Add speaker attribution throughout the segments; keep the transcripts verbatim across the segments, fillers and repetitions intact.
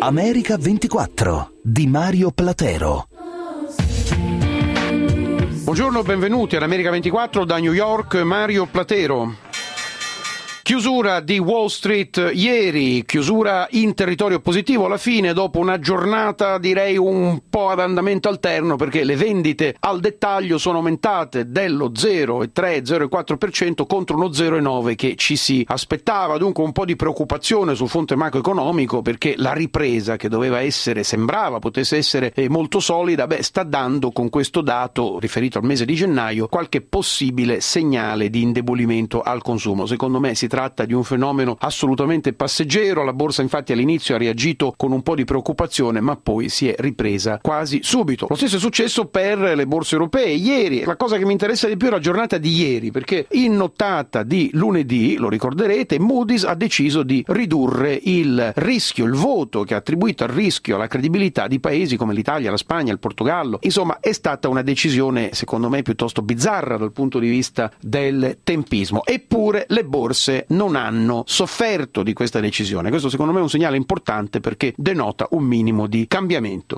Speaker 1: America ventiquattro di Mario Platero.
Speaker 2: Buongiorno, benvenuti ad America ventiquattro da New York, Mario Platero. Chiusura di Wall Street ieri, chiusura in territorio positivo alla fine dopo una giornata direi un po' ad andamento alterno, perché le vendite al dettaglio sono aumentate dello zero virgola tre zero virgola quattro per cento contro uno zero virgola nove che ci si aspettava. Dunque un po' di preoccupazione sul fronte macroeconomico, perché la ripresa che doveva essere, sembrava potesse essere molto solida, beh, sta dando con questo dato riferito al mese di gennaio qualche possibile segnale di indebolimento al consumo. Secondo me si tratta di un fenomeno assolutamente passeggero. La borsa infatti all'inizio ha reagito con un po' di preoccupazione, ma poi si è ripresa quasi subito. Lo stesso è successo per le borse europee ieri. La cosa che mi interessa di più è la giornata di ieri, perché in nottata di lunedì, lo ricorderete, Moody's ha deciso di ridurre il rischio, il voto che ha attribuito al rischio, alla credibilità di paesi come l'Italia, la Spagna, il Portogallo. Insomma, è stata una decisione secondo me piuttosto bizzarra dal punto di vista del tempismo. Eppure le borse non hanno sofferto di questa decisione. Questo secondo me è un segnale importante, perché denota un minimo di cambiamento.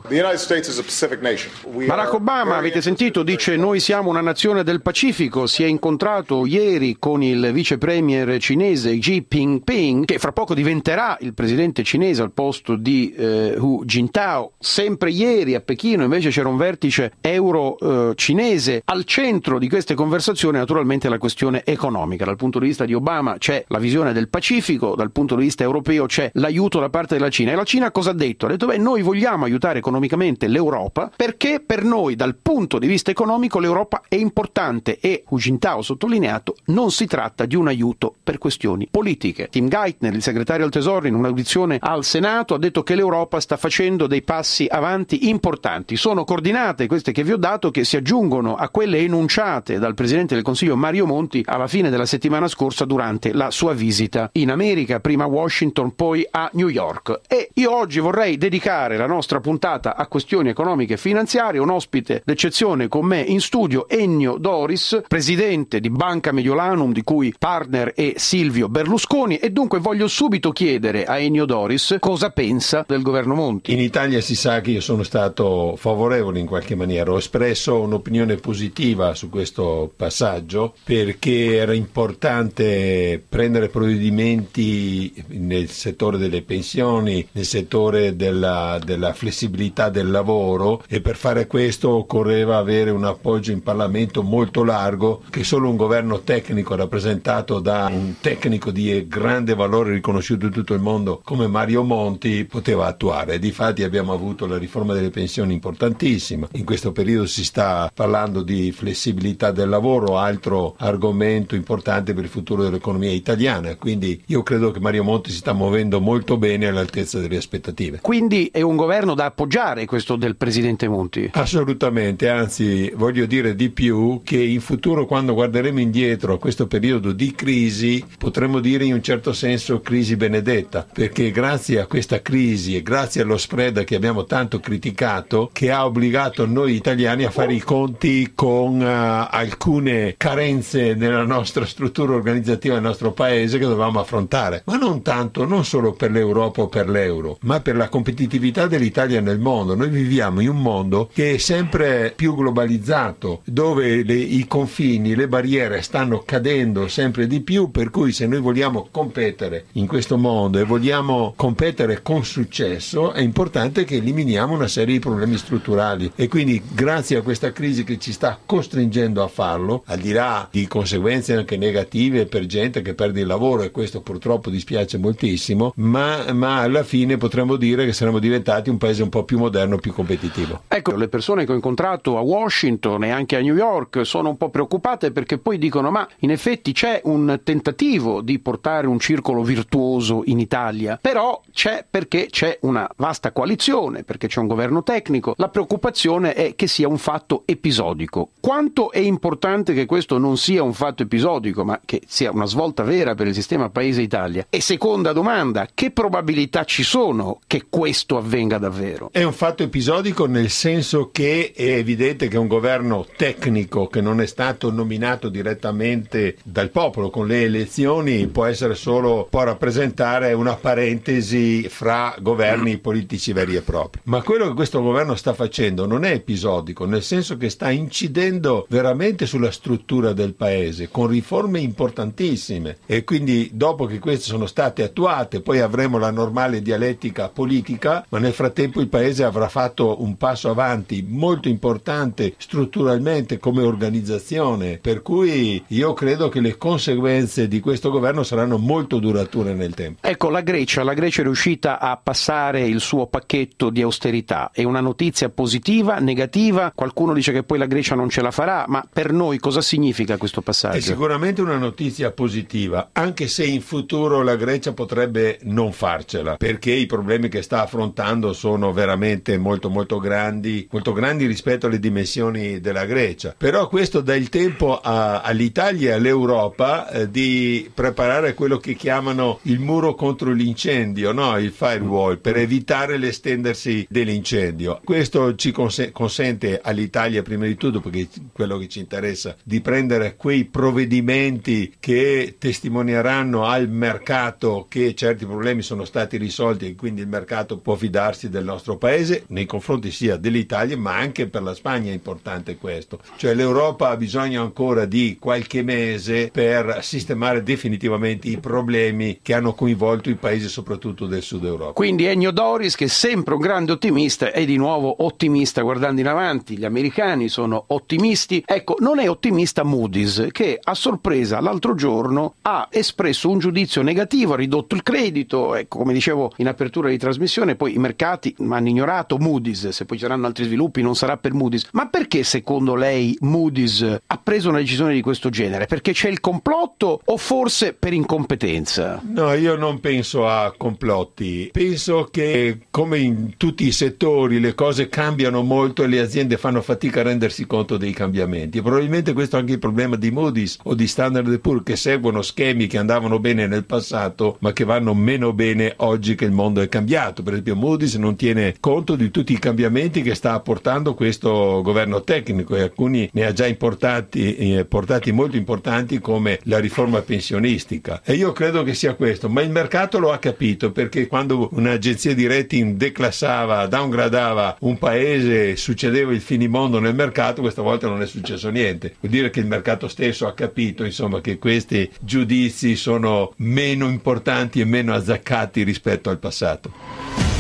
Speaker 2: Barack Obama, avete sentito, dice: noi siamo una nazione del Pacifico. Si è incontrato ieri con il vice premier cinese Xi Jinping, che fra poco diventerà il presidente cinese al posto di eh, Hu Jintao. Sempre ieri a Pechino invece c'era un vertice euro-cinese. Al centro di queste conversazioni naturalmente la questione economica. Dal punto di vista di Obama c'è la visione del Pacifico, dal punto di vista europeo c'è l'aiuto da parte della Cina. E la Cina cosa ha detto? Ha detto: beh, noi vogliamo aiutare economicamente l'Europa perché per noi dal punto di vista economico l'Europa è importante, e Hu Jintao ha sottolineato non si tratta di un aiuto per questioni politiche. Tim Geithner, il segretario al Tesoro, in un'audizione al Senato ha detto che l'Europa sta facendo dei passi avanti importanti. Sono coordinate queste che vi ho dato, che si aggiungono a quelle enunciate dal Presidente del Consiglio Mario Monti alla fine della settimana scorsa durante la sua visita in America, prima a Washington, poi a New York. E io oggi vorrei dedicare la nostra puntata a questioni economiche e finanziarie. Un ospite d'eccezione con me in studio, Ennio Doris, presidente di Banca Mediolanum, di cui partner è Silvio Berlusconi, e dunque voglio subito chiedere a Ennio Doris cosa pensa del governo Monti.
Speaker 3: In Italia si sa che io sono stato favorevole in qualche maniera, ho espresso un'opinione positiva su questo passaggio perché era importante prendere provvedimenti nel settore delle pensioni, nel settore della, della flessibilità del lavoro, e per fare questo occorreva avere un appoggio in Parlamento molto largo che solo un governo tecnico rappresentato da un tecnico di grande valore riconosciuto in tutto il mondo come Mario Monti poteva attuare. Difatti abbiamo avuto la riforma delle pensioni importantissima. In questo periodo si sta parlando di flessibilità del lavoro, altro argomento importante per il futuro dell'economia italiana, quindi io credo che Mario Monti si sta muovendo molto bene all'altezza delle aspettative.
Speaker 2: Quindi è un governo da appoggiare questo del presidente Monti?
Speaker 3: Assolutamente, anzi voglio dire di più, che in futuro, quando guarderemo indietro a questo periodo di crisi, potremo dire in un certo senso crisi benedetta, perché grazie a questa crisi e grazie allo spread che abbiamo tanto criticato, che ha obbligato noi italiani a fare i conti con uh, alcune carenze nella nostra struttura organizzativa del nostro paese che dovevamo affrontare, ma non tanto, non solo per l'Europa o per l'euro, ma per la competitività dell'Italia nel mondo. Noi viviamo in un mondo che è sempre più globalizzato, dove le, i confini, le barriere stanno cadendo sempre di più, per cui se noi vogliamo competere in questo mondo e vogliamo competere con successo è importante che eliminiamo una serie di problemi strutturali, e quindi grazie a questa crisi che ci sta costringendo a farlo, al di là di conseguenze anche negative per gente che perde il lavoro, e questo purtroppo dispiace moltissimo, ma, ma alla fine potremmo dire che saremo diventati un paese un po' più moderno, più competitivo.
Speaker 2: Ecco, le persone che ho incontrato a Washington e anche a New York sono un po' preoccupate, perché poi dicono: ma in effetti c'è un tentativo di portare un circolo virtuoso in Italia, però c'è perché c'è una vasta coalizione, perché c'è un governo tecnico. La preoccupazione è che sia un fatto episodico. Quanto è importante che questo non sia un fatto episodico, ma che sia una svolta vera vera per il sistema Paese Italia? E seconda domanda, che probabilità ci sono che questo avvenga davvero?
Speaker 3: È un fatto episodico, nel senso che è evidente che un governo tecnico che non è stato nominato direttamente dal popolo con le elezioni può essere solo, può rappresentare una parentesi fra governi politici veri e propri. Ma quello che questo governo sta facendo non è episodico, nel senso che sta incidendo veramente sulla struttura del paese con riforme importantissime, e quindi dopo che queste sono state attuate poi avremo la normale dialettica politica, ma nel frattempo il paese avrà fatto un passo avanti molto importante strutturalmente come organizzazione, per cui io credo che le conseguenze di questo governo saranno molto durature nel tempo.
Speaker 2: Ecco, la Grecia, la Grecia è riuscita a passare il suo pacchetto di austerità, è una notizia positiva, negativa? Qualcuno dice che poi la Grecia non ce la farà, ma per noi cosa significa questo passaggio?
Speaker 3: È sicuramente una notizia positiva, anche se in futuro la Grecia potrebbe non farcela, perché i problemi che sta affrontando sono veramente molto molto grandi, molto grandi rispetto alle dimensioni della Grecia. Però questo dà il tempo a, all'Italia e all'Europa eh, di preparare quello che chiamano il muro contro l'incendio, no? Il firewall, per evitare l'estendersi dell'incendio. Questo ci cons- consente all'Italia prima di tutto, perché quello che ci interessa, di prendere quei provvedimenti che testimonieranno al mercato che certi problemi sono stati risolti e quindi il mercato può fidarsi del nostro paese nei confronti sia dell'Italia, ma anche per la Spagna è importante questo. Cioè l'Europa ha bisogno ancora di qualche mese per sistemare definitivamente i problemi che hanno coinvolto i paesi soprattutto del sud Europa.
Speaker 2: Quindi Ennio Doris, che è sempre un grande ottimista, è di nuovo ottimista guardando in avanti. Gli americani sono ottimisti. Ecco, non è ottimista Moody's, che a sorpresa l'altro giorno ha espresso un giudizio negativo, ha ridotto il credito, ecco, come dicevo in apertura di trasmissione, poi i mercati hanno ignorato Moody's, se poi ci saranno altri sviluppi non sarà per Moody's. Ma perché secondo lei Moody's ha preso una decisione di questo genere? Perché c'è il complotto o forse per incompetenza?
Speaker 3: No, io non penso a complotti, penso che come in tutti i settori le cose cambiano molto e le aziende fanno fatica a rendersi conto dei cambiamenti. E probabilmente questo è anche il problema di Moody's o di Standard and Poor's, che seguono schemi che andavano bene nel passato ma che vanno meno bene oggi che il mondo è cambiato. Per esempio Moody's non tiene conto di tutti i cambiamenti che sta apportando questo governo tecnico, e alcuni ne ha già importati, eh, portati molto importanti, come la riforma pensionistica, e io credo che sia questo. Ma il mercato lo ha capito, perché quando un'agenzia di rating declassava, downgradava un paese, succedeva il finimondo nel mercato. Questa volta non è successo niente. Vuol dire che il mercato stesso ha capito, insomma, che questi giudizi sono meno importanti e meno azzeccati rispetto al passato.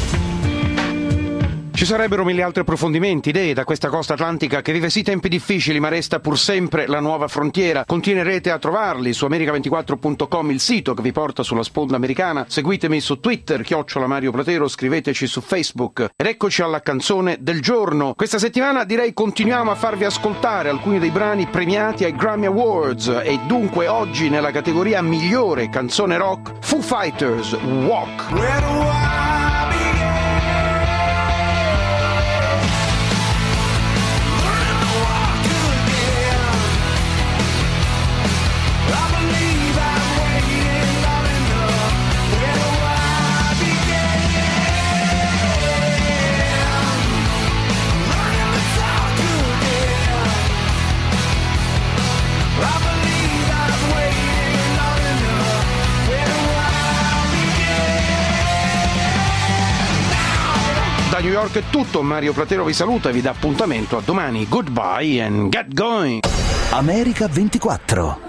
Speaker 2: Ci sarebbero mille altri approfondimenti, idee da questa costa atlantica che vive sì tempi difficili ma resta pur sempre la nuova frontiera. Continuerete a trovarli su america ventiquattro punto com, il sito che vi porta sulla sponda americana. Seguitemi su Twitter, chiocciola Mario Platero, scriveteci su Facebook. Ed eccoci alla canzone del giorno. Questa settimana direi continuiamo a farvi ascoltare alcuni dei brani premiati ai Grammy Awards, e dunque oggi nella categoria migliore canzone rock, Foo Fighters, Walk. Da New York è tutto, Mario Platero vi saluta e vi dà appuntamento a domani. Goodbye and get going!
Speaker 1: America ventiquattro.